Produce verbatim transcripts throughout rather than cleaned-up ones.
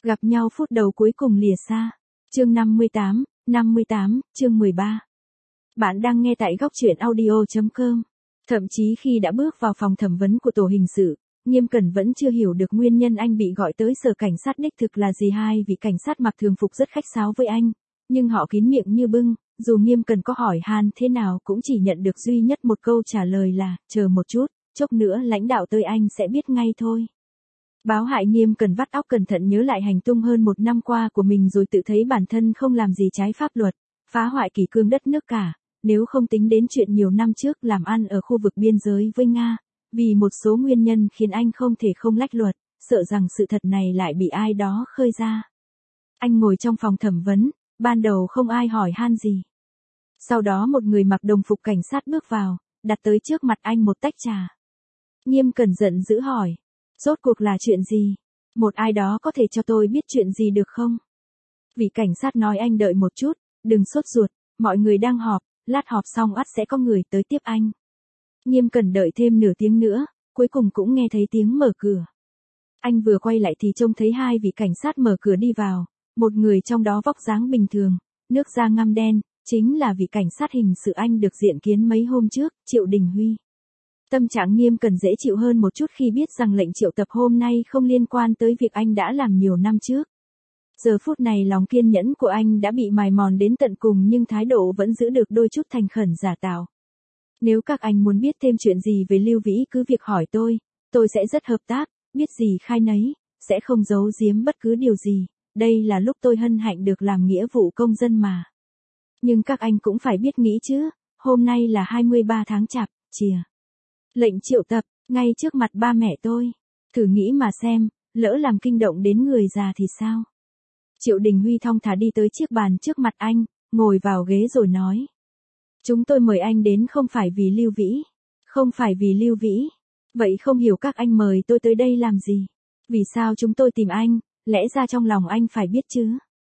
Gặp nhau phút đầu cuối cùng lìa xa. Chương năm mươi tám, năm mươi tám, chương mười ba. Bạn đang nghe tại góc truyện audio chấm com. Thậm chí khi đã bước vào phòng thẩm vấn của tổ hình sự, Nghiêm Cẩn vẫn chưa hiểu được nguyên nhân anh bị gọi tới sở cảnh sát đích thực là gì. Hai vị cảnh sát mặc thường phục rất khách sáo với anh, nhưng họ kín miệng như bưng, dù Nghiêm Cẩn có hỏi han thế nào cũng chỉ nhận được duy nhất một câu trả lời là, chờ một chút, chốc nữa lãnh đạo tới anh sẽ biết ngay thôi. Báo hại Nghiêm Cẩn vắt óc cẩn thận nhớ lại hành tung hơn một năm qua của mình rồi tự thấy bản thân không làm gì trái pháp luật, phá hoại kỷ cương đất nước cả, nếu không tính đến chuyện nhiều năm trước làm ăn ở khu vực biên giới với Nga, vì một số nguyên nhân khiến anh không thể không lách luật, sợ rằng sự thật này lại bị ai đó khơi ra. Anh ngồi trong phòng thẩm vấn, ban đầu không ai hỏi han gì. Sau đó một người mặc đồng phục cảnh sát bước vào, đặt tới trước mặt anh một tách trà. Nghiêm Cẩn giận dữ hỏi. Rốt cuộc là chuyện gì? Một ai đó có thể cho tôi biết chuyện gì được không? Vị cảnh sát nói anh đợi một chút, đừng sốt ruột, mọi người đang họp, lát họp xong ắt sẽ có người tới tiếp anh. Nghiêm Cẩn đợi thêm nửa tiếng nữa, cuối cùng cũng nghe thấy tiếng mở cửa. Anh vừa quay lại thì trông thấy hai vị cảnh sát mở cửa đi vào, một người trong đó vóc dáng bình thường, nước da ngăm đen, chính là vị cảnh sát hình sự anh được diện kiến mấy hôm trước, Triệu Đình Huy. Tâm trạng Nghiêm Cẩn dễ chịu hơn một chút khi biết rằng lệnh triệu tập hôm nay không liên quan tới việc anh đã làm nhiều năm trước. Giờ phút này lòng kiên nhẫn của anh đã bị mài mòn đến tận cùng nhưng thái độ vẫn giữ được đôi chút thành khẩn giả tạo. Nếu các anh muốn biết thêm chuyện gì về Lưu Vĩ cứ việc hỏi tôi, tôi sẽ rất hợp tác, biết gì khai nấy, sẽ không giấu giếm bất cứ điều gì, đây là lúc tôi hân hạnh được làm nghĩa vụ công dân mà. Nhưng các anh cũng phải biết nghĩ chứ, hôm nay là hai mươi ba tháng chạp, chìa. Lệnh triệu tập, ngay trước mặt ba mẹ tôi. Thử nghĩ mà xem, lỡ làm kinh động đến người già thì sao? Triệu Đình Huy thong thả đi tới chiếc bàn trước mặt anh, ngồi vào ghế rồi nói. Chúng tôi mời anh đến không phải vì Lưu Vĩ. Không phải vì Lưu Vĩ. Vậy không hiểu các anh mời tôi tới đây làm gì? Vì sao chúng tôi tìm anh, lẽ ra trong lòng anh phải biết chứ?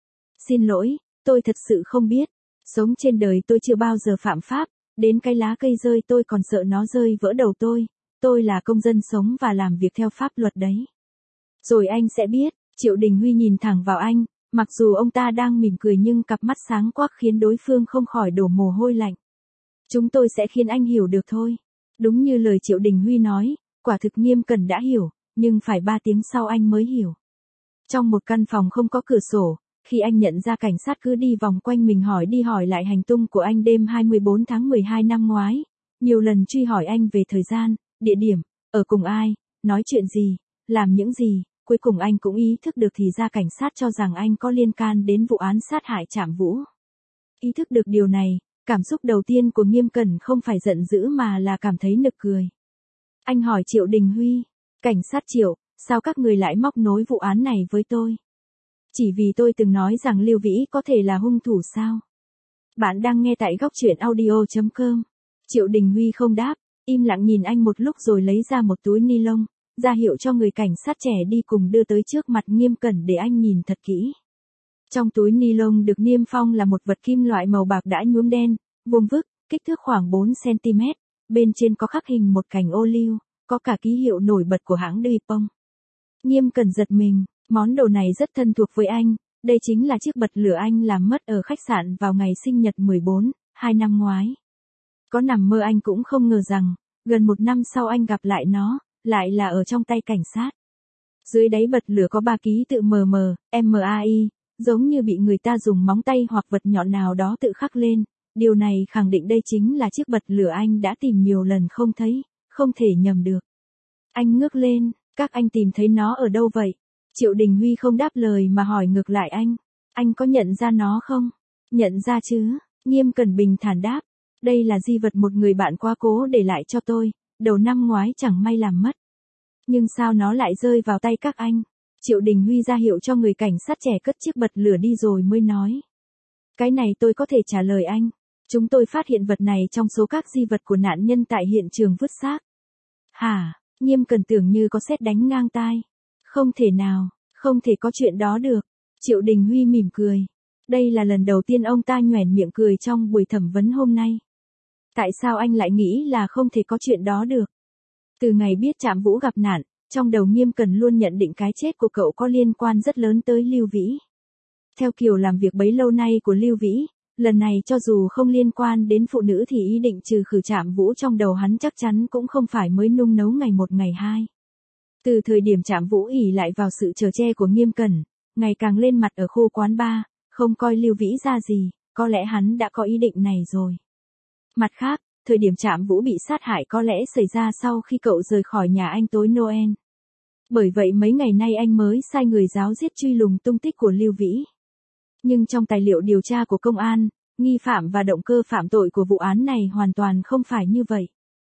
Xin lỗi, tôi thật sự không biết. Sống trên đời tôi chưa bao giờ phạm pháp. Đến cái lá cây rơi tôi còn sợ nó rơi vỡ đầu tôi, tôi là công dân sống và làm việc theo pháp luật đấy. Rồi anh sẽ biết, Triệu Đình Huy nhìn thẳng vào anh, mặc dù ông ta đang mỉm cười nhưng cặp mắt sáng quắc khiến đối phương không khỏi đổ mồ hôi lạnh. Chúng tôi sẽ khiến anh hiểu được thôi. Đúng như lời Triệu Đình Huy nói, quả thực Nghiêm Cẩn đã hiểu, nhưng phải ba tiếng sau anh mới hiểu. Trong một căn phòng không có cửa sổ, khi anh nhận ra cảnh sát cứ đi vòng quanh mình hỏi đi hỏi lại hành tung của anh đêm hai mươi bốn tháng mười hai năm ngoái, nhiều lần truy hỏi anh về thời gian, địa điểm, ở cùng ai, nói chuyện gì, làm những gì, cuối cùng anh cũng ý thức được thì ra cảnh sát cho rằng anh có liên can đến vụ án sát hại Trạm Vũ. Ý thức được điều này, cảm xúc đầu tiên của Nghiêm Cẩn không phải giận dữ mà là cảm thấy nực cười. Anh hỏi Triệu Đình Huy, cảnh sát Triệu, sao các người lại móc nối vụ án này với tôi? Chỉ vì tôi từng nói rằng Lưu Vĩ có thể là hung thủ sao? Bạn đang nghe tại góc truyện audio chấm com. Triệu Đình Huy không đáp, im lặng nhìn anh một lúc rồi lấy ra một túi ni lông, ra hiệu cho người cảnh sát trẻ đi cùng đưa tới trước mặt Nghiêm Cẩn để anh nhìn thật kỹ. Trong túi ni lông được niêm phong là một vật kim loại màu bạc đã nhuốm đen, vuông vức, kích thước khoảng bốn xăng ti mét, bên trên có khắc hình một cành ô liu, có cả ký hiệu nổi bật của hãng Dupont. Nghiêm Cẩn giật mình. Món đồ này rất thân thuộc với anh, đây chính là chiếc bật lửa anh làm mất ở khách sạn vào ngày sinh nhật mười bốn, hai năm ngoái. Có nằm mơ anh cũng không ngờ rằng, gần một năm sau anh gặp lại nó, lại là ở trong tay cảnh sát. Dưới đáy bật lửa có ba ký tự em em, em a i, giống như bị người ta dùng móng tay hoặc vật nhọn nào đó tự khắc lên, điều này khẳng định đây chính là chiếc bật lửa anh đã tìm nhiều lần không thấy, không thể nhầm được. Anh ngước lên, các anh tìm thấy nó ở đâu vậy? Triệu Đình Huy không đáp lời mà hỏi ngược lại anh, anh có nhận ra nó không? Nhận ra chứ, Nghiêm Cẩn bình thản đáp, đây là di vật một người bạn quá cố để lại cho tôi, đầu năm ngoái chẳng may làm mất. Nhưng sao nó lại rơi vào tay các anh? Triệu Đình Huy ra hiệu cho người cảnh sát trẻ cất chiếc bật lửa đi rồi mới nói. Cái này tôi có thể trả lời anh, chúng tôi phát hiện vật này trong số các di vật của nạn nhân tại hiện trường vứt xác. Hả? Nghiêm Cẩn tưởng như có sét đánh ngang tai. Không thể nào, không thể có chuyện đó được. Triệu Đình Huy mỉm cười. Đây là lần đầu tiên ông ta nhoẻn miệng cười trong buổi thẩm vấn hôm nay. Tại sao anh lại nghĩ là không thể có chuyện đó được? Từ ngày biết Trạm Vũ gặp nạn, trong đầu Nghiêm Cẩn luôn nhận định cái chết của cậu có liên quan rất lớn tới Lưu Vĩ. Theo kiểu làm việc bấy lâu nay của Lưu Vĩ, lần này cho dù không liên quan đến phụ nữ thì ý định trừ khử Trạm Vũ trong đầu hắn chắc chắn cũng không phải mới nung nấu ngày một ngày hai. Từ thời điểm Trạm Vũ ỷ lại vào sự chở che của Nghiêm Cẩn, ngày càng lên mặt ở khu quán bar, không coi Lưu Vĩ ra gì, có lẽ hắn đã có ý định này rồi. Mặt khác, thời điểm Trạm Vũ bị sát hại có lẽ xảy ra sau khi cậu rời khỏi nhà anh tối Noel. Bởi vậy mấy ngày nay anh mới sai người giáo giết truy lùng tung tích của Lưu Vĩ. Nhưng trong tài liệu điều tra của công an, nghi phạm và động cơ phạm tội của vụ án này hoàn toàn không phải như vậy.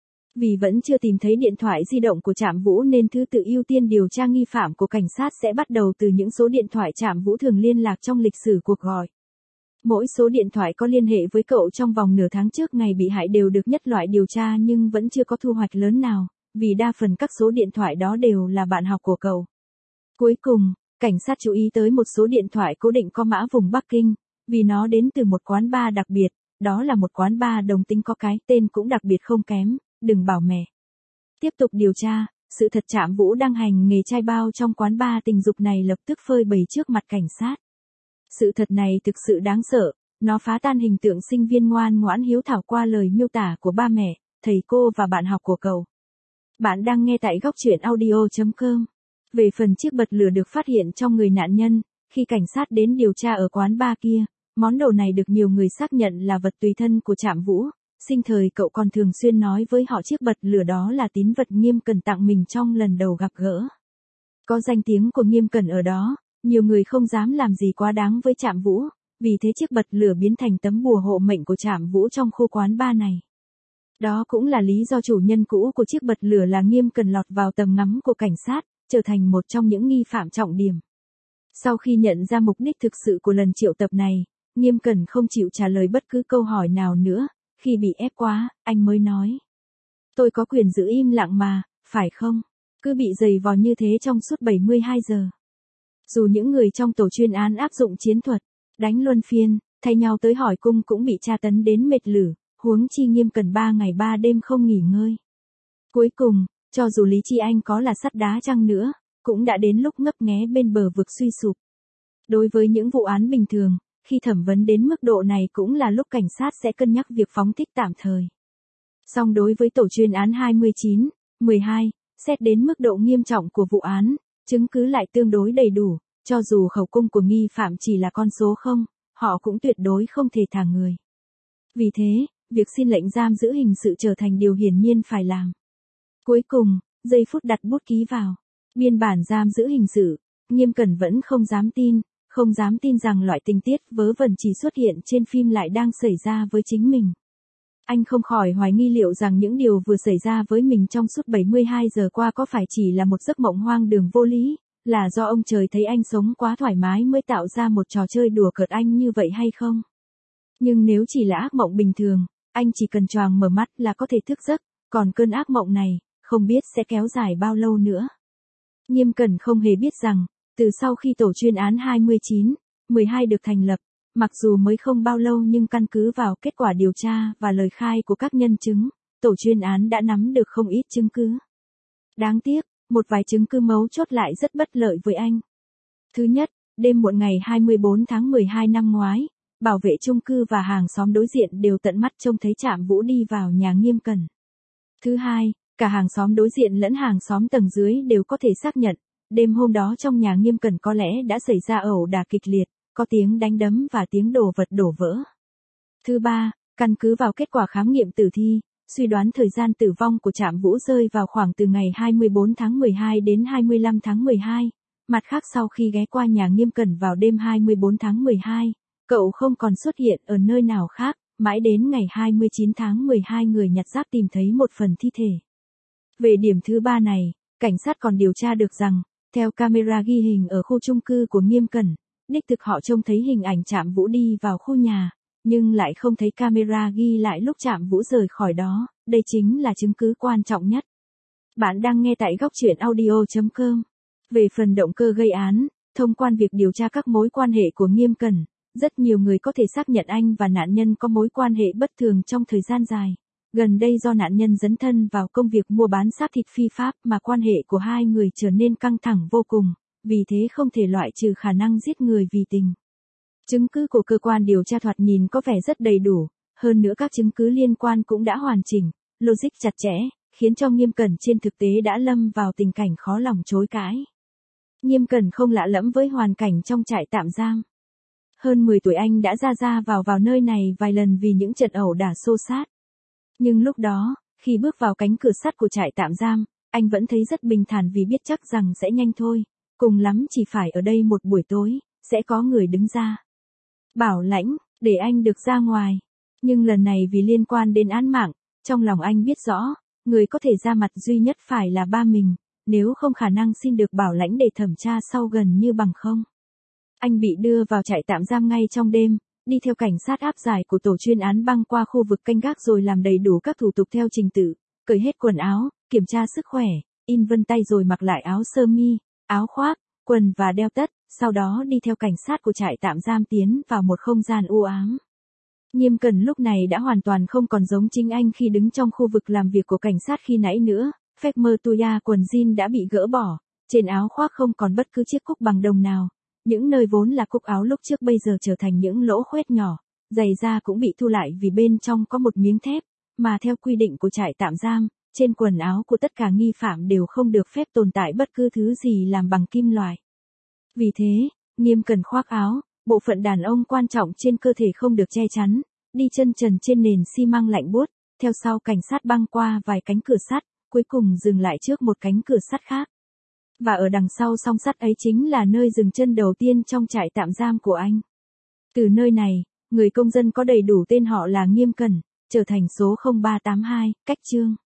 Vì vẫn chưa tìm thấy điện thoại di động của Trạm Vũ nên thứ tự ưu tiên điều tra nghi phạm của cảnh sát sẽ bắt đầu từ những số điện thoại Trạm Vũ thường liên lạc trong lịch sử cuộc gọi. Mỗi số điện thoại có liên hệ với cậu trong vòng nửa tháng trước ngày bị hại đều được nhất loại điều tra nhưng vẫn chưa có thu hoạch lớn nào, vì đa phần các số điện thoại đó đều là bạn học của cậu. Cuối cùng, cảnh sát chú ý tới một số điện thoại cố định có mã vùng Bắc Kinh, vì nó đến từ một quán bar đặc biệt, đó là một quán bar đồng tính có cái tên cũng đặc biệt không kém, đừng bảo mẹ. Tiếp tục điều tra, sự thật Trạm Vũ đang hành nghề trai bao trong quán bar tình dục này lập tức phơi bày trước mặt cảnh sát. Sự thật này thực sự đáng sợ, nó phá tan hình tượng sinh viên ngoan ngoãn hiếu thảo qua lời miêu tả của ba mẹ, thầy cô và bạn học của cậu. Bạn đang nghe tại góc truyện audio chấm com. Về phần chiếc bật lửa được phát hiện trong người nạn nhân, khi cảnh sát đến điều tra ở quán bar kia, món đồ này được nhiều người xác nhận là vật tùy thân của Trạm Vũ, sinh thời cậu còn thường xuyên nói với họ chiếc bật lửa đó là tín vật Nghiêm Cẩn tặng mình trong lần đầu gặp gỡ. Có danh tiếng của Nghiêm Cẩn ở đó, nhiều người không dám làm gì quá đáng với Trạm Vũ, vì thế chiếc bật lửa biến thành tấm bùa hộ mệnh của Trạm Vũ trong khu quán bar này. Đó cũng là lý do chủ nhân cũ của chiếc bật lửa là Nghiêm Cẩn lọt vào tầm ngắm của cảnh sát, trở thành một trong những nghi phạm trọng điểm. Sau khi nhận ra mục đích thực sự của lần triệu tập này, Nghiêm Cẩn không chịu trả lời bất cứ câu hỏi nào nữa, khi bị ép quá, anh mới nói. Tôi có quyền giữ im lặng mà, phải không? Cứ bị giày vò như thế trong suốt bảy mươi hai giờ. Dù những người trong tổ chuyên án áp dụng chiến thuật, đánh luân phiên, thay nhau tới hỏi cung cũng bị tra tấn đến mệt lử, huống chi Nghiêm Cẩn ba ngày ba đêm không nghỉ ngơi. Cuối cùng, cho dù lý trí anh có là sắt đá chăng nữa, cũng đã đến lúc ngấp nghé bên bờ vực suy sụp. Đối với những vụ án bình thường, khi thẩm vấn đến mức độ này cũng là lúc cảnh sát sẽ cân nhắc việc phóng thích tạm thời. Song đối với tổ chuyên án hai mươi chín, mười hai, xét đến mức độ nghiêm trọng của vụ án, chứng cứ lại tương đối đầy đủ, cho dù khẩu cung của nghi phạm chỉ là con số không, họ cũng tuyệt đối không thể thả người. Vì thế, việc xin lệnh giam giữ hình sự trở thành điều hiển nhiên phải làm. Cuối cùng, giây phút đặt bút ký vào biên bản giam giữ hình sự, Nghiêm Cẩn vẫn không dám tin, không dám tin rằng loại tình tiết vớ vẩn chỉ xuất hiện trên phim lại đang xảy ra với chính mình. Anh không khỏi hoài nghi liệu rằng những điều vừa xảy ra với mình trong suốt bảy mươi hai giờ qua có phải chỉ là một giấc mộng hoang đường vô lý, là do ông trời thấy anh sống quá thoải mái mới tạo ra một trò chơi đùa cợt anh như vậy hay không? Nhưng nếu chỉ là ác mộng bình thường, anh chỉ cần choàng mở mắt là có thể thức giấc, còn cơn ác mộng này, không biết sẽ kéo dài bao lâu nữa. Nghiêm Cẩn không hề biết rằng, từ sau khi tổ chuyên án hai mươi chín, mười hai được thành lập, mặc dù mới không bao lâu nhưng căn cứ vào kết quả điều tra và lời khai của các nhân chứng, tổ chuyên án đã nắm được không ít chứng cứ. Đáng tiếc, một vài chứng cứ mấu chốt lại rất bất lợi với anh. Thứ nhất, đêm muộn ngày hai mươi bốn tháng mười hai năm ngoái, bảo vệ chung cư và hàng xóm đối diện đều tận mắt trông thấy Trạm Vũ đi vào nhà Nghiêm Cẩn. Thứ hai, cả hàng xóm đối diện lẫn hàng xóm tầng dưới đều có thể xác nhận, đêm hôm đó trong nhà Nghiêm Cẩn có lẽ đã xảy ra ẩu đả kịch liệt, có tiếng đánh đấm và tiếng đồ vật đổ vỡ. Thứ ba, căn cứ vào kết quả khám nghiệm tử thi, suy đoán thời gian tử vong của Trạm Vũ rơi vào khoảng từ ngày hai mươi bốn tháng mười hai đến hai mươi lăm tháng mười hai. Mặt khác sau khi ghé qua nhà Nghiêm Cẩn vào đêm hai mươi bốn tháng mười hai, cậu không còn xuất hiện ở nơi nào khác, mãi đến ngày hai mươi chín tháng mười hai người nhặt rác tìm thấy một phần thi thể. Về điểm thứ ba này, cảnh sát còn điều tra được rằng, theo camera ghi hình ở khu chung cư của Nghiêm Cẩn, đích thực họ trông thấy hình ảnh Trạm Vũ đi vào khu nhà, nhưng lại không thấy camera ghi lại lúc Trạm Vũ rời khỏi đó, đây chính là chứng cứ quan trọng nhất. Bạn đang nghe tại góc truyện audio chấm com. Về phần động cơ gây án, thông qua việc điều tra các mối quan hệ của Nghiêm Cẩn, rất nhiều người có thể xác nhận anh và nạn nhân có mối quan hệ bất thường trong thời gian dài, Gần đây do nạn nhân dấn thân vào công việc mua bán xác thịt phi pháp mà quan hệ của hai người trở nên căng thẳng vô cùng, vì thế không thể loại trừ khả năng giết người vì tình. Chứng cứ của cơ quan điều tra thoạt nhìn có vẻ rất đầy đủ, hơn nữa các chứng cứ liên quan cũng đã hoàn chỉnh, logic chặt chẽ, khiến cho Nghiêm Cẩn trên thực tế đã lâm vào tình cảnh khó lòng chối cãi. Nghiêm Cẩn không lạ lẫm với hoàn cảnh trong trại tạm giam. Hơn mười tuổi anh đã ra ra vào vào nơi này vài lần vì những trận ẩu đả xô xát. Nhưng lúc đó, khi bước vào cánh cửa sắt của trại tạm giam, anh vẫn thấy rất bình thản vì biết chắc rằng sẽ nhanh thôi, cùng lắm chỉ phải ở đây một buổi tối, sẽ có người đứng ra bảo lãnh, để anh được ra ngoài. Nhưng lần này vì liên quan đến án mạng, trong lòng anh biết rõ, người có thể ra mặt duy nhất phải là ba mình, nếu không khả năng xin được bảo lãnh để thẩm tra sau gần như bằng không. Anh bị đưa vào trại tạm giam ngay trong đêm, đi theo cảnh sát áp giải của tổ chuyên án băng qua khu vực canh gác rồi làm đầy đủ các thủ tục theo trình tự, cởi hết quần áo, kiểm tra sức khỏe, in vân tay rồi mặc lại áo sơ mi, áo khoác, quần và đeo tất, sau đó đi theo cảnh sát của trại tạm giam tiến vào một không gian u ám. Nghiêm Cẩn lúc này đã hoàn toàn không còn giống chính anh khi đứng trong khu vực làm việc của cảnh sát khi nãy nữa, phép mơ tuya quần jean đã bị gỡ bỏ, trên áo khoác không còn bất cứ chiếc cúc bằng đồng nào. Những nơi vốn là cúc áo lúc trước bây giờ trở thành những lỗ khoét nhỏ, giày da cũng bị thu lại vì bên trong có một miếng thép, mà theo quy định của trại tạm giam, trên quần áo của tất cả nghi phạm đều không được phép tồn tại bất cứ thứ gì làm bằng kim loại. Vì thế, Nghiêm Cẩn khoác áo, bộ phận đàn ông quan trọng trên cơ thể không được che chắn, đi chân trần trên nền xi măng lạnh buốt, theo sau cảnh sát băng qua vài cánh cửa sắt, cuối cùng dừng lại trước một cánh cửa sắt khác. Và ở đằng sau song sắt ấy chính là nơi dừng chân đầu tiên trong trại tạm giam của anh. Từ nơi này, người công dân có đầy đủ tên họ là Nghiêm Cẩn, trở thành số không ba tám hai, cách chương.